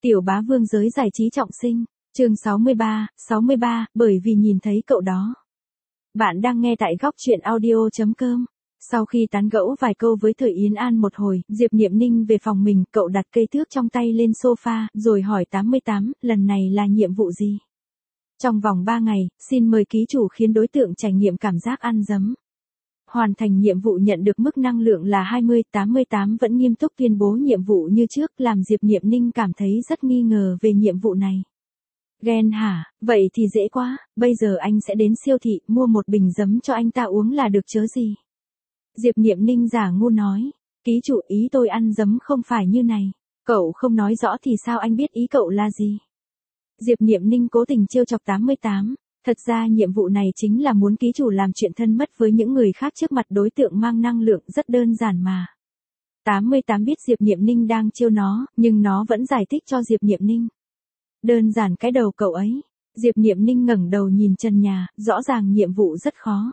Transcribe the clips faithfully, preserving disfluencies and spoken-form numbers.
Tiểu bá vương giới giải trí trọng sinh, chương sáu mươi ba, sáu mươi ba, bởi vì nhìn thấy cậu đó. Bạn đang nghe tại góc truyện audio chấm com. Sau khi tán gẫu vài câu với Thời Yến An một hồi, Diệp Niệm Ninh về phòng mình, cậu đặt cây thước trong tay lên sofa, rồi hỏi tám mươi tám, lần này là nhiệm vụ gì? Trong vòng ba ngày, xin mời ký chủ khiến đối tượng trải nghiệm cảm giác ăn dấm. Hoàn thành nhiệm vụ nhận được mức năng lượng là hai mươi, tám mươi tám vẫn nghiêm túc tuyên bố nhiệm vụ như trước, làm Diệp Niệm Ninh cảm thấy rất nghi ngờ về nhiệm vụ này. Ghen hả, vậy thì dễ quá, bây giờ anh sẽ đến siêu thị, mua một bình giấm cho anh ta uống là được chớ gì. Diệp Niệm Ninh giả ngu nói, ký chủ ý tôi ăn giấm không phải như này, cậu không nói rõ thì sao anh biết ý cậu là gì. Diệp Niệm Ninh cố tình trêu chọc tám mươi tám. Thật ra nhiệm vụ này chính là muốn ký chủ làm chuyện thân mật với những người khác trước mặt đối tượng mang năng lượng, rất đơn giản mà. tám mươi tám biết Diệp Niệm Ninh đang trêu nó, nhưng nó vẫn giải thích cho Diệp Niệm Ninh. Đơn giản cái đầu cậu ấy. Diệp Niệm Ninh ngẩng đầu nhìn trần nhà, rõ ràng nhiệm vụ rất khó.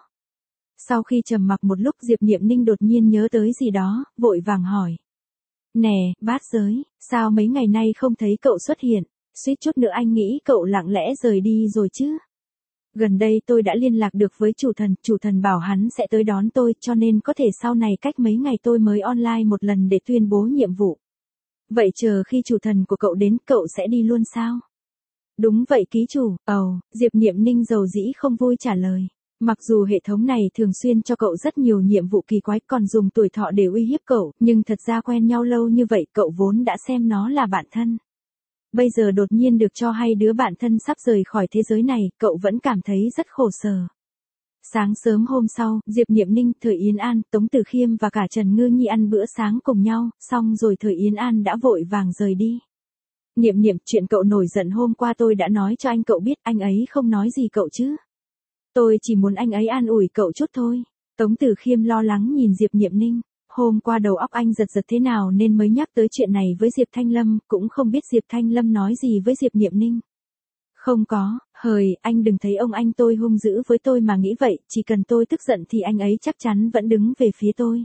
Sau khi trầm mặc một lúc, Diệp Niệm Ninh đột nhiên nhớ tới gì đó, vội vàng hỏi. Nè, bát giới, sao mấy ngày nay không thấy cậu xuất hiện, suýt chút nữa anh nghĩ cậu lặng lẽ rời đi rồi chứ. Gần đây tôi đã liên lạc được với chủ thần, chủ thần bảo hắn sẽ tới đón tôi, cho nên có thể sau này cách mấy ngày tôi mới online một lần để tuyên bố nhiệm vụ. Vậy chờ khi chủ thần của cậu đến, cậu sẽ đi luôn sao? Đúng vậy ký chủ, ồ, oh, Diệp Niệm Ninh dầu dĩ không vui trả lời. Mặc dù hệ thống này thường xuyên cho cậu rất nhiều nhiệm vụ kỳ quái, còn dùng tuổi thọ để uy hiếp cậu, nhưng thật ra quen nhau lâu như vậy, cậu vốn đã xem nó là bạn thân. Bây giờ đột nhiên được cho hay đứa bạn thân sắp rời khỏi thế giới này, cậu vẫn cảm thấy rất khổ sở. Sáng sớm hôm sau, Diệp Niệm Ninh, Thời Yến An, Tống Tử Khiêm và cả Trần Ngư Nhi ăn bữa sáng cùng nhau, xong rồi Thời Yến An đã vội vàng rời đi. Niệm Niệm, chuyện cậu nổi giận hôm qua tôi đã nói cho anh cậu biết, anh ấy không nói gì cậu chứ. Tôi chỉ muốn anh ấy an ủi cậu chút thôi. Tống Tử Khiêm lo lắng nhìn Diệp Niệm Ninh. Hôm qua đầu óc anh giật giật thế nào nên mới nhắc tới chuyện này với Diệp Thanh Lâm, cũng không biết Diệp Thanh Lâm nói gì với Diệp Niệm Ninh. Không có, hời, anh đừng thấy ông anh tôi hung dữ với tôi mà nghĩ vậy, chỉ cần tôi tức giận thì anh ấy chắc chắn vẫn đứng về phía tôi.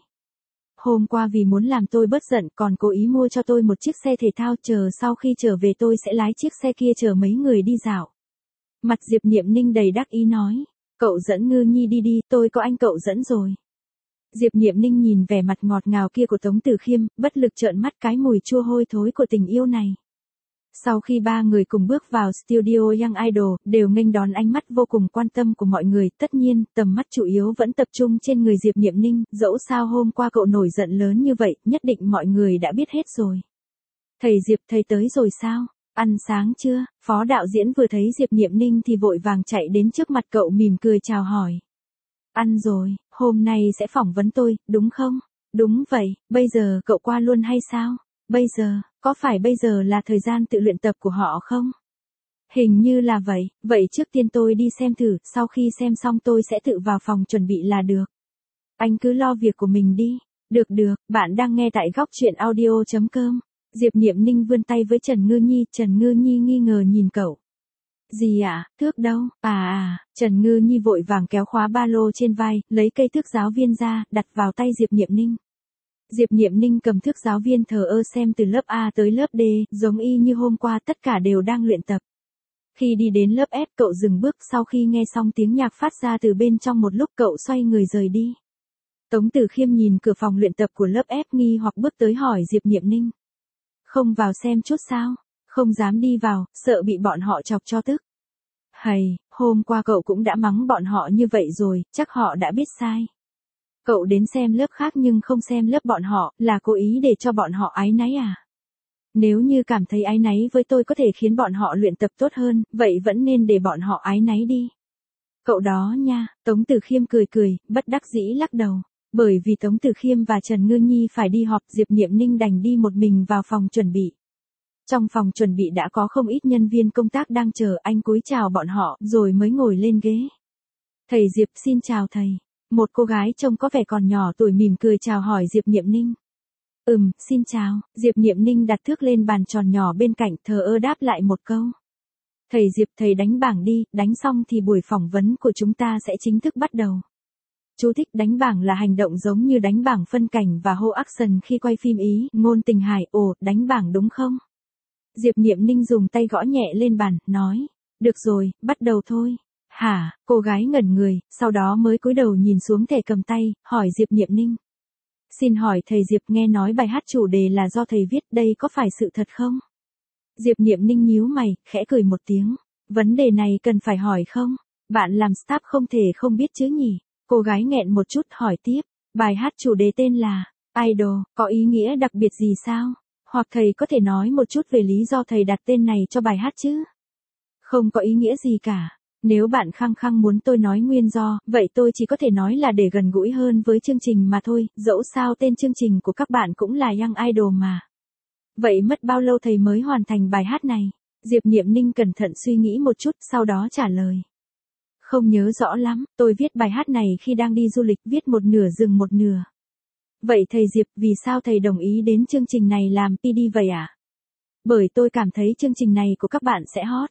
Hôm qua vì muốn làm tôi bớt giận còn cố ý mua cho tôi một chiếc xe thể thao, chờ sau khi trở về tôi sẽ lái chiếc xe kia chở mấy người đi dạo. Mặt Diệp Niệm Ninh đầy đắc ý nói, cậu dẫn Ngư Nhi đi đi, tôi có anh cậu dẫn rồi. Diệp Niệm Ninh nhìn vẻ mặt ngọt ngào kia của Tống Tử Khiêm, bất lực trợn mắt cái mùi chua hôi thối của tình yêu này. Sau khi ba người cùng bước vào studio Young Idol, đều nghênh đón ánh mắt vô cùng quan tâm của mọi người, tất nhiên, tầm mắt chủ yếu vẫn tập trung trên người Diệp Niệm Ninh, dẫu sao hôm qua cậu nổi giận lớn như vậy, nhất định mọi người đã biết hết rồi. Thầy Diệp, thầy tới rồi sao? Ăn sáng chưa? Phó đạo diễn vừa thấy Diệp Niệm Ninh thì vội vàng chạy đến trước mặt cậu mỉm cười chào hỏi. Ăn rồi, hôm nay sẽ phỏng vấn tôi, đúng không? Đúng vậy, bây giờ cậu qua luôn hay sao? Bây giờ, có phải bây giờ là thời gian tự luyện tập của họ không? Hình như là vậy, vậy trước tiên tôi đi xem thử, sau khi xem xong tôi sẽ tự vào phòng chuẩn bị là được. Anh cứ lo việc của mình đi. Được được, bạn đang nghe tại góc truyện audio chấm com. Diệp Niệm Ninh vươn tay với Trần Ngư Nhi, Trần Ngư Nhi nghi ngờ nhìn cậu. Gì ạ, à? Thước đâu? À à, Trần Ngư Nhi vội vàng kéo khóa ba lô trên vai, lấy cây thước giáo viên ra, đặt vào tay Diệp Niệm Ninh. Diệp Niệm Ninh cầm thước giáo viên thờ ơ xem từ lớp A tới lớp D, giống y như hôm qua tất cả đều đang luyện tập. Khi đi đến lớp F, cậu dừng bước, sau khi nghe xong tiếng nhạc phát ra từ bên trong một lúc cậu xoay người rời đi. Tống Tử Khiêm nhìn cửa phòng luyện tập của lớp F nghi hoặc bước tới hỏi Diệp Niệm Ninh. Không vào xem chút sao? Không dám đi vào, sợ bị bọn họ chọc cho tức. Hầy, hôm qua cậu cũng đã mắng bọn họ như vậy rồi, chắc họ đã biết sai. Cậu đến xem lớp khác nhưng không xem lớp bọn họ, là cố ý để cho bọn họ áy náy à? Nếu như cảm thấy áy náy với tôi có thể khiến bọn họ luyện tập tốt hơn, vậy vẫn nên để bọn họ áy náy đi. Cậu đó nha, Tống Tử Khiêm cười cười, bất đắc dĩ lắc đầu. Bởi vì Tống Tử Khiêm và Trần Ngư Nhi phải đi họp, Diệp Niệm Ninh đành đi một mình vào phòng chuẩn bị. Trong phòng chuẩn bị đã có không ít nhân viên công tác đang chờ, anh cúi chào bọn họ, rồi mới ngồi lên ghế. Thầy Diệp, xin chào thầy. Một cô gái trông có vẻ còn nhỏ tuổi mỉm cười chào hỏi Diệp Niệm Ninh. Ừm, xin chào. Diệp Niệm Ninh đặt thước lên bàn tròn nhỏ bên cạnh, thờ ơ đáp lại một câu. Thầy Diệp, thầy đánh bảng đi, đánh xong thì buổi phỏng vấn của chúng ta sẽ chính thức bắt đầu. Chú thích: đánh bảng là hành động giống như đánh bảng phân cảnh và hô action khi quay phim Ý, ngôn tình hải, ồ, đánh bảng đúng không? Diệp Niệm Ninh dùng tay gõ nhẹ lên bàn, nói. Được rồi, bắt đầu thôi. Hả, cô gái ngẩn người, sau đó mới cúi đầu nhìn xuống thẻ cầm tay, hỏi Diệp Niệm Ninh. Xin hỏi thầy Diệp, nghe nói bài hát chủ đề là do thầy viết, đây có phải sự thật không? Diệp Niệm Ninh nhíu mày, khẽ cười một tiếng. Vấn đề này cần phải hỏi không? Bạn làm staff không thể không biết chứ nhỉ? Cô gái nghẹn một chút hỏi tiếp. Bài hát chủ đề tên là Idol, có ý nghĩa đặc biệt gì sao? Hoặc thầy có thể nói một chút về lý do thầy đặt tên này cho bài hát chứ? Không có ý nghĩa gì cả. Nếu bạn khăng khăng muốn tôi nói nguyên do, vậy tôi chỉ có thể nói là để gần gũi hơn với chương trình mà thôi, dẫu sao tên chương trình của các bạn cũng là Young Idol mà. Vậy mất bao lâu thầy mới hoàn thành bài hát này? Diệp Niệm Ninh cẩn thận suy nghĩ một chút, sau đó trả lời. Không nhớ rõ lắm, tôi viết bài hát này khi đang đi du lịch, viết một nửa dừng một nửa. Vậy thầy Diệp, vì sao thầy đồng ý đến chương trình này làm pê đê vậy ạ? À? Bởi tôi cảm thấy chương trình này của các bạn sẽ hot.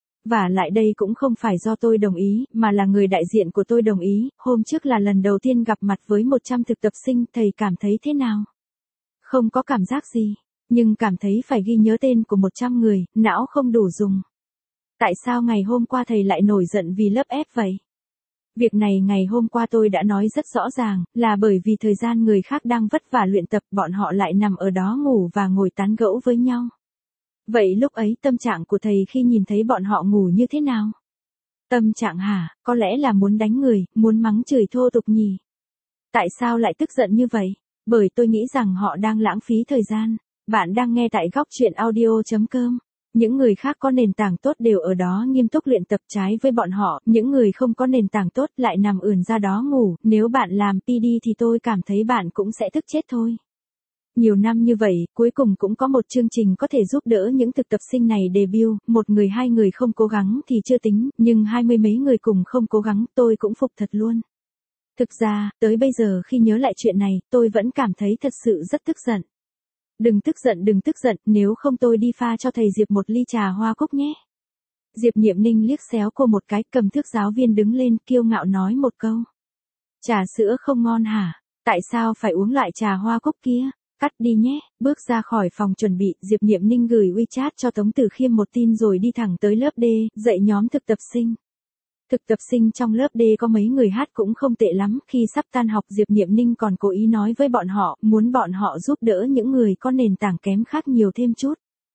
Và lại đây cũng không phải do tôi đồng ý, mà là người đại diện của tôi đồng ý. Hôm trước là lần đầu tiên gặp mặt với một trăm thực tập sinh, thầy cảm thấy thế nào? Không có cảm giác gì, nhưng cảm thấy phải ghi nhớ tên của một trăm người, não không đủ dùng. Tại sao ngày hôm qua thầy lại nổi giận vì lớp ép vậy? Việc này ngày hôm qua tôi đã nói rất rõ ràng, là bởi vì thời gian người khác đang vất vả luyện tập, bọn họ lại nằm ở đó ngủ và ngồi tán gẫu với nhau. Vậy lúc ấy tâm trạng của thầy khi nhìn thấy bọn họ ngủ như thế nào? Tâm trạng hả, có lẽ là muốn đánh người, muốn mắng chửi thô tục nhỉ? Tại sao lại tức giận như vậy? Bởi tôi nghĩ rằng họ đang lãng phí thời gian. Bạn đang nghe tại góc truyện audio chấm com. Những người khác có nền tảng tốt đều ở đó nghiêm túc luyện tập, trái với bọn họ, những người không có nền tảng tốt lại nằm ườn ra đó ngủ. Nếu bạn làm pê đê thì tôi cảm thấy bạn cũng sẽ tức chết thôi. Nhiều năm như vậy, cuối cùng cũng có một chương trình có thể giúp đỡ những thực tập sinh này debut, một người hai người không cố gắng thì chưa tính, nhưng hai mươi mấy người cùng không cố gắng, tôi cũng phục thật luôn. Thực ra, tới bây giờ khi nhớ lại chuyện này, tôi vẫn cảm thấy thật sự rất tức giận. Đừng tức giận, đừng tức giận, nếu không tôi đi pha cho thầy Diệp một ly trà hoa cúc nhé. Diệp Niệm Ninh liếc xéo cô một cái, cầm thước giáo viên đứng lên, kiêu ngạo nói một câu. Trà sữa không ngon hả? Tại sao phải uống loại trà hoa cúc kia? Cắt đi nhé. Bước ra khỏi phòng chuẩn bị, Diệp Niệm Ninh gửi WeChat cho Tống Tử Khiêm một tin rồi đi thẳng tới lớp D, dạy nhóm thực tập sinh. Thực tập sinh trong lớp D có mấy người hát cũng không tệ lắm, khi sắp tan học Diệp Niệm Ninh còn cố ý nói với bọn họ, muốn bọn họ giúp đỡ những người có nền tảng kém khác nhiều thêm chút.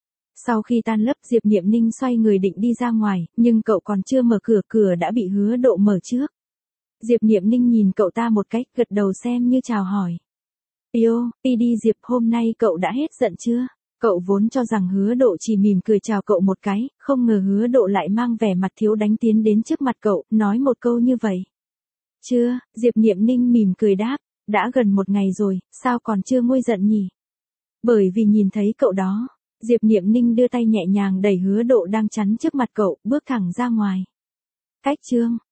Sau khi tan lớp Diệp Niệm Ninh xoay người định đi ra ngoài, nhưng cậu còn chưa mở cửa, cửa đã bị Hứa Độ mở trước. Diệp Niệm Ninh nhìn cậu ta một cái, gật đầu xem như chào hỏi. Yêu, đi đi Diệp, hôm nay cậu đã hết giận chưa? Cậu vốn cho rằng Hứa Độ chỉ mỉm cười chào cậu một cái, không ngờ Hứa Độ lại mang vẻ mặt thiếu đánh tiến đến trước mặt cậu, nói một câu như vậy. Chưa, Diệp Niệm Ninh mỉm cười đáp, đã gần một ngày rồi, sao còn chưa nguôi giận nhỉ? Bởi vì nhìn thấy cậu đó, Diệp Niệm Ninh đưa tay nhẹ nhàng đẩy Hứa Độ đang chắn trước mặt cậu, bước thẳng ra ngoài. Cách chương